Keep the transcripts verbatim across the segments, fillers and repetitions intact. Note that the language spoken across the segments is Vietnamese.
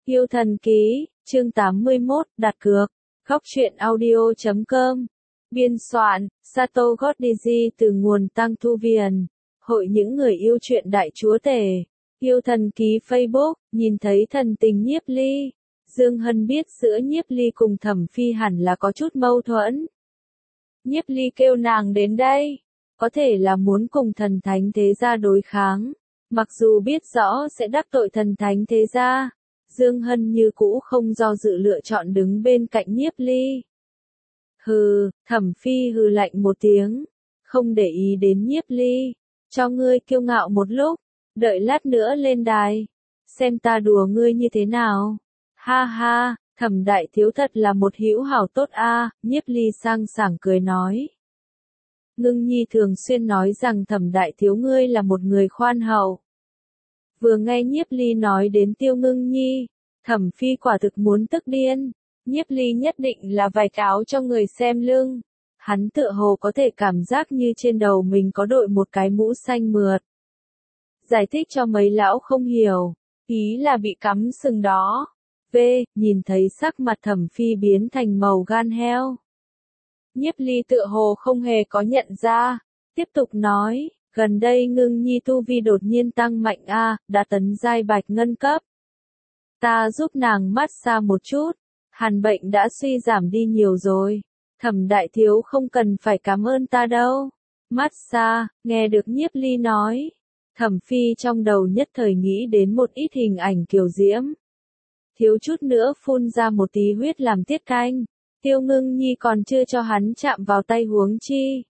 Yêu thần ký, chương tám mươi mốt, đặt cược. Góc truyện audio chấm com. Biên soạn, Sato Gotdiji từ nguồn Tăng Thu Viền. Hội những người yêu truyện đại chúa tể. Yêu thần ký Facebook, nhìn thấy thần tình Nhiếp Ly. Dương Hân biết giữa Nhiếp Ly cùng Thẩm Phi hẳn là có chút mâu thuẫn. Nhiếp Ly kêu nàng đến đây. Có thể là muốn cùng thần thánh thế gia đối kháng. Mặc dù biết rõ sẽ đắc tội thần thánh thế gia. Dương Hân như cũ không do dự lựa chọn đứng bên cạnh Nhiếp Ly. Hừ, Thẩm Phi hừ lạnh một tiếng, không để ý đến Nhiếp Ly, cho ngươi kiêu ngạo một lúc, đợi lát nữa lên đài, xem ta đùa ngươi như thế nào. Ha ha, Thẩm đại thiếu thật là một hữu hảo tốt a, à, Nhiếp Ly sang sảng cười nói. Ngưng Nhi thường xuyên nói rằng Thẩm đại thiếu ngươi là một người khoan hậu. Vừa nghe Nhiếp Ly nói đến Tiêu Ngưng Nhi, Thẩm Phi quả thực muốn tức điên. Nhiếp Ly nhất định là vài cáo cho người xem lưng. Hắn tựa hồ có thể cảm giác như trên đầu mình có đội một cái mũ xanh mượt. Giải thích cho mấy lão không hiểu, ý là bị cắm sừng đó. V, nhìn thấy sắc mặt Thẩm Phi biến thành màu gan heo. Nhiếp Ly tựa hồ không hề có nhận ra, tiếp tục nói. Gần đây Ngưng Nhi tu vi đột nhiên tăng mạnh a, đã tấn giai bạch ngân cấp. Ta giúp nàng mát xa một chút, hàn bệnh đã suy giảm đi nhiều rồi. Thẩm đại thiếu không cần phải cảm ơn ta đâu. Mát xa, nghe được Nhiếp Ly nói. Thẩm Phi trong đầu nhất thời nghĩ đến một ít hình ảnh kiều diễm. Thiếu chút nữa phun ra một tí huyết làm tiết canh. Tiêu Ngưng Nhi còn chưa cho hắn chạm vào tay huống chi.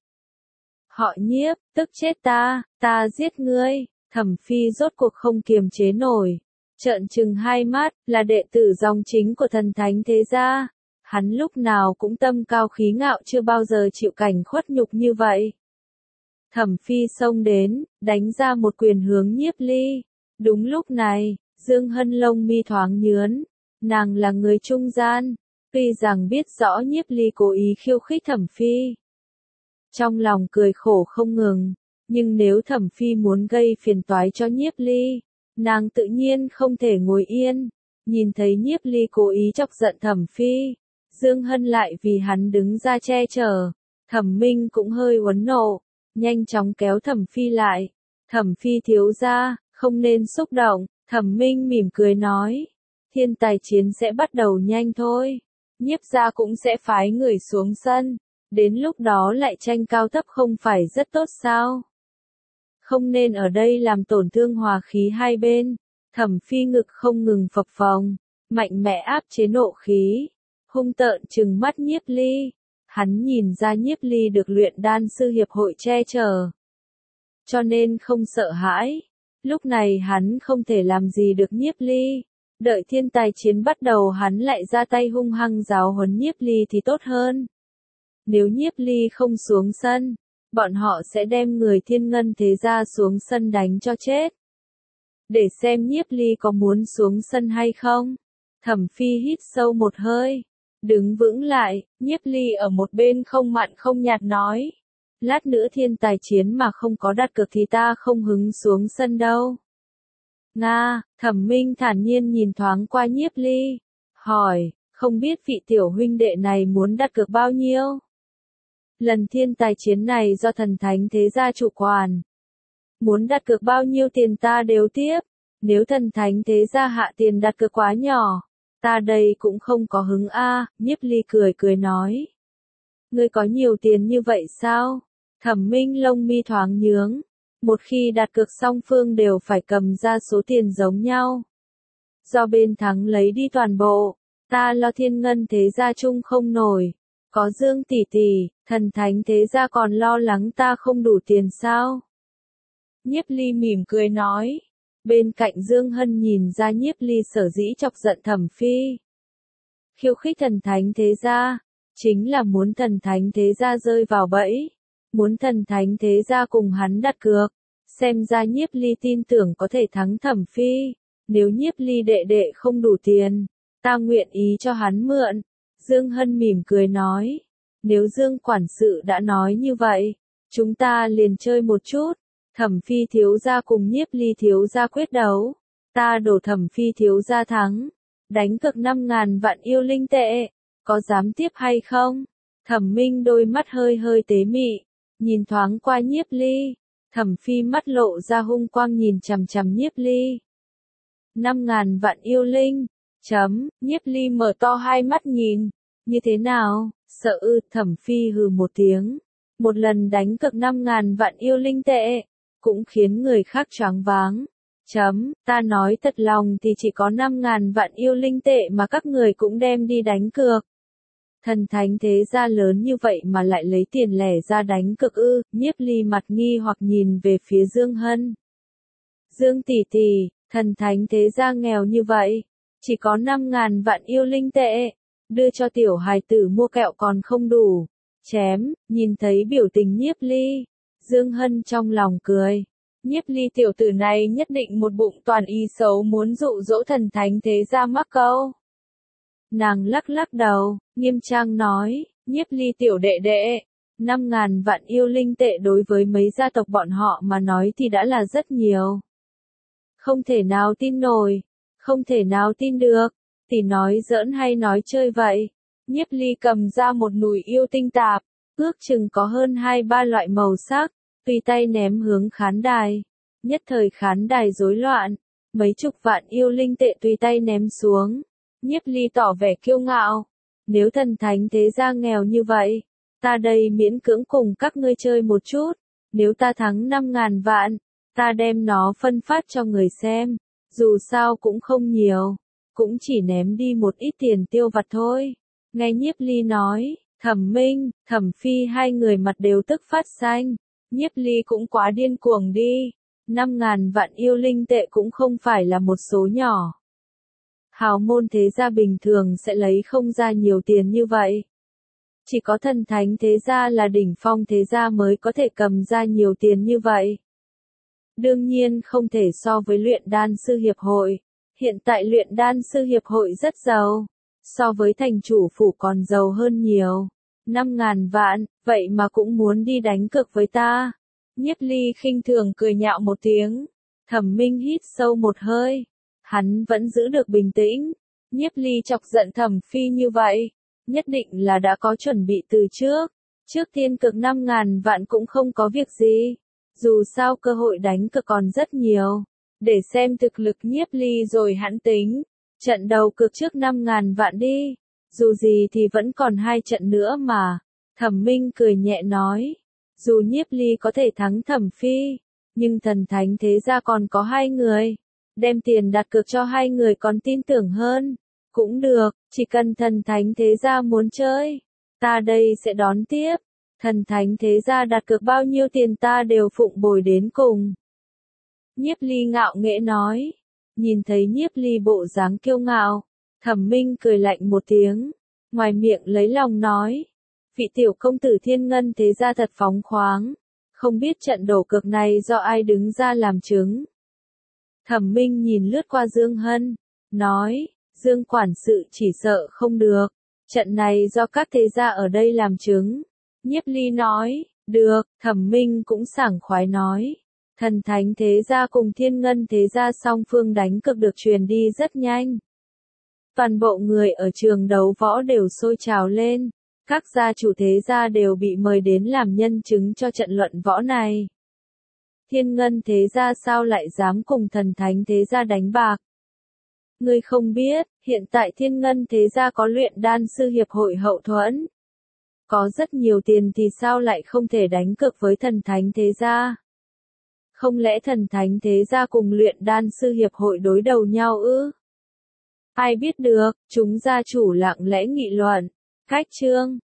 Họ Nhiếp, tức chết ta, ta giết ngươi. Thẩm Phi rốt cuộc không kiềm chế nổi. Trợn trừng hai mắt, là đệ tử dòng chính của thần thánh thế gia. Hắn lúc nào cũng tâm cao khí ngạo chưa bao giờ chịu cảnh khuất nhục như vậy. Thẩm Phi xông đến, đánh ra một quyền hướng Nhiếp Ly. Đúng lúc này, Dương Hân lông mi thoáng nhướn. Nàng là người trung gian, tuy rằng biết rõ Nhiếp Ly cố ý khiêu khích Thẩm Phi. Trong lòng cười khổ không ngừng, nhưng nếu Thẩm Phi muốn gây phiền toái cho Nhiếp Ly, nàng tự nhiên không thể ngồi yên. Nhìn thấy Nhiếp Ly cố ý chọc giận Thẩm Phi, Dương Hân lại vì hắn đứng ra che chở. Thẩm Minh cũng hơi uốn nộ, nhanh chóng kéo Thẩm Phi lại. Thẩm Phi thiếu gia, không nên xúc động. Thẩm Minh mỉm cười nói, thiên tài chiến sẽ bắt đầu nhanh thôi. Nhiếp gia cũng sẽ phái người xuống sân. Đến lúc đó lại tranh cao thấp không phải rất tốt sao? Không nên ở đây làm tổn thương hòa khí hai bên. Thẩm Phi ngực không ngừng phập phồng, mạnh mẽ áp chế nộ khí, hung tợn trừng mắt Nhiếp Ly. Hắn nhìn ra Nhiếp Ly được luyện đan sư hiệp hội che chở, cho nên không sợ hãi. Lúc này hắn không thể làm gì được Nhiếp Ly. Đợi thiên tài chiến bắt đầu hắn lại ra tay hung hăng giáo huấn Nhiếp Ly thì tốt hơn. Nếu Nhiếp Ly không xuống sân, bọn họ sẽ đem người Thiên Ngân thế gia xuống sân đánh cho chết. Để xem Nhiếp Ly có muốn xuống sân hay không. Thẩm Phi hít sâu một hơi, đứng vững lại. Nhiếp Ly ở một bên không mặn không nhạt nói. Lát nữa thiên tài chiến mà không có đặt cược thì ta không hứng xuống sân đâu. Nga, Thẩm Minh thản nhiên nhìn thoáng qua Nhiếp Ly, hỏi, không biết vị tiểu huynh đệ này muốn đặt cược bao nhiêu? Lần thiên tài chiến này do thần thánh thế gia chủ quản. Muốn đặt cược bao nhiêu tiền ta đều tiếp. Nếu thần thánh thế gia hạ tiền đặt cược quá nhỏ, ta đây cũng không có hứng a. Nhiếp Ly cười cười nói. Ngươi có nhiều tiền như vậy sao? Thẩm Minh lông mi thoáng nhướng. Một khi đặt cược song phương đều phải cầm ra số tiền giống nhau. Do bên thắng lấy đi toàn bộ, ta lo Thiên Ngân thế gia chung không nổi. Có Dương tỷ tỷ, thần thánh thế gia còn lo lắng ta không đủ tiền sao? Nhiếp Ly mỉm cười nói. Bên cạnh Dương Hân nhìn ra Nhiếp Ly sở dĩ chọc giận Thẩm Phi. Khiêu khích thần thánh thế gia, chính là muốn thần thánh thế gia rơi vào bẫy. Muốn thần thánh thế gia cùng hắn đặt cược. Xem ra Nhiếp Ly tin tưởng có thể thắng Thẩm Phi. Nếu Nhiếp Ly đệ đệ không đủ tiền, ta nguyện ý cho hắn mượn. Dương Hân mỉm cười nói, nếu Dương quản sự đã nói như vậy, chúng ta liền chơi một chút. Thẩm Phi thiếu gia cùng Nhiếp Ly thiếu gia quyết đấu, ta đổ Thẩm Phi thiếu gia thắng. Đánh cược năm ngàn vạn yêu linh tệ, có dám tiếp hay không? Thẩm Minh đôi mắt hơi hơi tế mị, nhìn thoáng qua Nhiếp Ly. Thẩm Phi mắt lộ ra hung quang nhìn chằm chằm Nhiếp Ly. Năm ngàn vạn yêu linh, chấm, Nhiếp Ly mở to hai mắt nhìn, như thế nào, sợ ư? Thẩm Phi hừ một tiếng, một lần đánh cược năm ngàn vạn yêu linh tệ, cũng khiến người khác choáng váng. Chấm, ta nói thật lòng thì chỉ có năm ngàn vạn yêu linh tệ mà các người cũng đem đi đánh cược. Thần thánh thế gia lớn như vậy mà lại lấy tiền lẻ ra đánh cược ư? Nhiếp Ly mặt nghi hoặc nhìn về phía Dương Hân. Dương tỷ tỷ, thần thánh thế gia nghèo như vậy, chỉ có năm ngàn vạn yêu linh tệ, đưa cho tiểu hài tử mua kẹo còn không đủ. Chém, nhìn thấy biểu tình Nhiếp Ly, Dương Hân trong lòng cười. Nhiếp Ly tiểu tử này nhất định một bụng toàn ý xấu muốn dụ dỗ thần thánh thế gia mắc câu. Nàng lắc lắc đầu, nghiêm trang nói, Nhiếp Ly tiểu đệ đệ, năm ngàn vạn yêu linh tệ đối với mấy gia tộc bọn họ mà nói thì đã là rất nhiều. Không thể nào tin nổi, không thể nào tin được, thì nói giỡn hay nói chơi vậy. Nhiếp Ly cầm ra một nùi yêu tinh tạp, ước chừng có hơn hai ba loại màu sắc, tùy tay ném hướng khán đài. Nhất thời khán đài rối loạn, mấy chục vạn yêu linh tệ tùy tay ném xuống. Nhiếp Ly tỏ vẻ kiêu ngạo, nếu thần thánh thế gia nghèo như vậy, ta đây miễn cưỡng cùng các ngươi chơi một chút, nếu ta thắng năm ngàn vạn, ta đem nó phân phát cho người xem, dù sao cũng không nhiều, cũng chỉ ném đi một ít tiền tiêu vặt thôi. Nghe Nhiếp Ly nói, Thẩm Minh, Thẩm Phi hai người mặt đều tức phát xanh, Nhiếp Ly cũng quá điên cuồng đi, năm ngàn vạn yêu linh tệ cũng không phải là một số nhỏ. Hào môn thế gia bình thường sẽ lấy không ra nhiều tiền như vậy. Chỉ có thần thánh thế gia là đỉnh phong thế gia mới có thể cầm ra nhiều tiền như vậy. Đương nhiên không thể so với luyện đan sư hiệp hội. Hiện tại luyện đan sư hiệp hội rất giàu. So với thành chủ phủ còn giàu hơn nhiều. Năm ngàn vạn, vậy mà cũng muốn đi đánh cược với ta. Nhiếp Ly khinh thường cười nhạo một tiếng. Thẩm Minh hít sâu một hơi. Hắn vẫn giữ được bình tĩnh. Nhiếp Ly chọc giận Thẩm Phi như vậy, nhất định là đã có chuẩn bị từ trước. Trước tiên cực năm ngàn vạn cũng không có việc gì. Dù sao cơ hội đánh cược còn rất nhiều. Để xem thực lực Nhiếp Ly rồi hãn tính. Trận đầu cực trước năm ngàn vạn đi. Dù gì thì vẫn còn hai trận nữa mà. Thẩm Minh cười nhẹ nói. Dù Nhiếp Ly có thể thắng Thẩm Phi, nhưng thần thánh thế gia còn có hai người. Đem tiền đặt cược cho hai người còn tin tưởng hơn. Cũng được, chỉ cần thần thánh thế gia muốn chơi, ta đây sẽ đón tiếp. Thần thánh thế gia đặt cược bao nhiêu tiền ta đều phụng bồi đến cùng. Nhiếp Ly ngạo nghễ nói. Nhìn thấy Nhiếp Ly bộ dáng kiêu ngạo, Thẩm Minh cười lạnh một tiếng, ngoài miệng lấy lòng nói. Vị tiểu công tử Thiên Ngân thế gia thật phóng khoáng, không biết trận đổ cược này do ai đứng ra làm chứng. Thẩm Minh nhìn lướt qua Dương Hân, nói, Dương quản sự chỉ sợ không được, trận này do các thế gia ở đây làm chứng. Nhiếp Ly nói, được, Thẩm Minh cũng sảng khoái nói. Thần thánh thế gia cùng Thiên Ngân thế gia song phương đánh cược được truyền đi rất nhanh. Toàn bộ người ở trường đấu võ đều sôi trào lên, các gia chủ thế gia đều bị mời đến làm nhân chứng cho trận luận võ này. Thiên Ngân thế gia sao lại dám cùng thần thánh thế gia đánh bạc? Ngươi không biết, hiện tại Thiên Ngân thế gia có luyện đan sư hiệp hội hậu thuẫn. Có rất nhiều tiền thì sao lại không thể đánh cược với thần thánh thế gia? Không lẽ thần thánh thế gia cùng luyện đan sư hiệp hội đối đầu nhau ư? Ai biết được, chúng gia chủ lặng lẽ nghị luận. Cách chương